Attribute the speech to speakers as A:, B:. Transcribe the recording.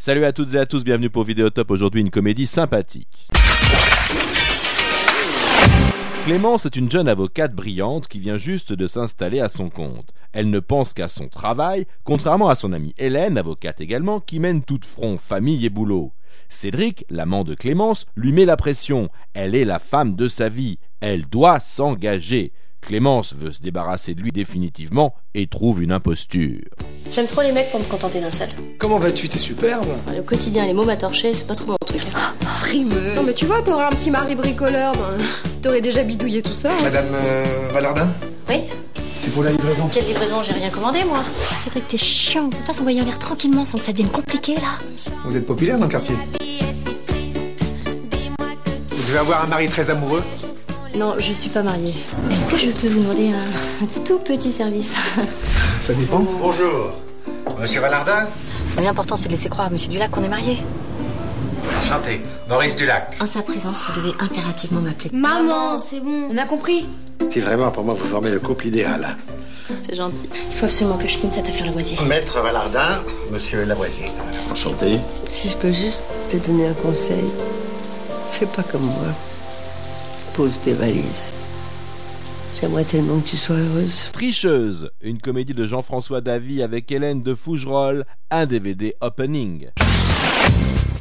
A: Salut à toutes et à tous, bienvenue pour Vidéotop. Aujourd'hui, une comédie sympathique. Clémence est une jeune avocate brillante qui vient juste de s'installer à son compte. Elle ne pense qu'à son travail, contrairement à son amie Hélène, avocate également, qui mène tout de front famille et boulot. Cédric, l'amant de Clémence, lui met la pression. Elle est la femme de sa vie. Elle doit s'engager. Clémence veut se débarrasser de lui définitivement et trouve une imposture.
B: J'aime trop les mecs pour me contenter d'un seul.
C: Comment vas-tu? T'es superbe.
B: Le quotidien, les mots à torcher, c'est pas trop mon truc.
D: Frimeux. Non mais tu vois, t'aurais un petit mari bricoleur, t'aurais déjà bidouillé tout ça.
E: Madame Valardin?
B: Oui.
E: C'est pour la livraison.
B: Quelle livraison? J'ai rien commandé, moi. Cédric, t'es chiant. On peut pas s'envoyer en l'air tranquillement sans que ça devienne compliqué, là.
E: Vous êtes populaire dans le quartier? Vous devez avoir un mari très amoureux?
B: Non, je suis pas mariée. Est-ce que je peux vous demander un tout petit service?
E: Ça dépend.
F: Bonjour. Monsieur Valardin?
B: Mais l'important, c'est de laisser croire à Monsieur Dulac qu'on est mariés.
F: Enchanté. Maurice Dulac.
B: En sa présence, vous devez impérativement m'appeler.
D: Maman, c'est bon, on a compris.
F: Si vraiment, pour moi, vous formez le couple idéal.
B: C'est gentil. Il faut absolument que je signe cette affaire Lavoisier.
F: Maître Valardin, monsieur Lavoisier.
G: Enchanté.
H: Si je peux juste te donner un conseil, fais pas comme moi. Pose tes valises. J'aimerais tellement que tu sois heureuse.
A: Tricheuse, une comédie de Jean-François Davy avec Hélène de Fougerolles, un DVD opening.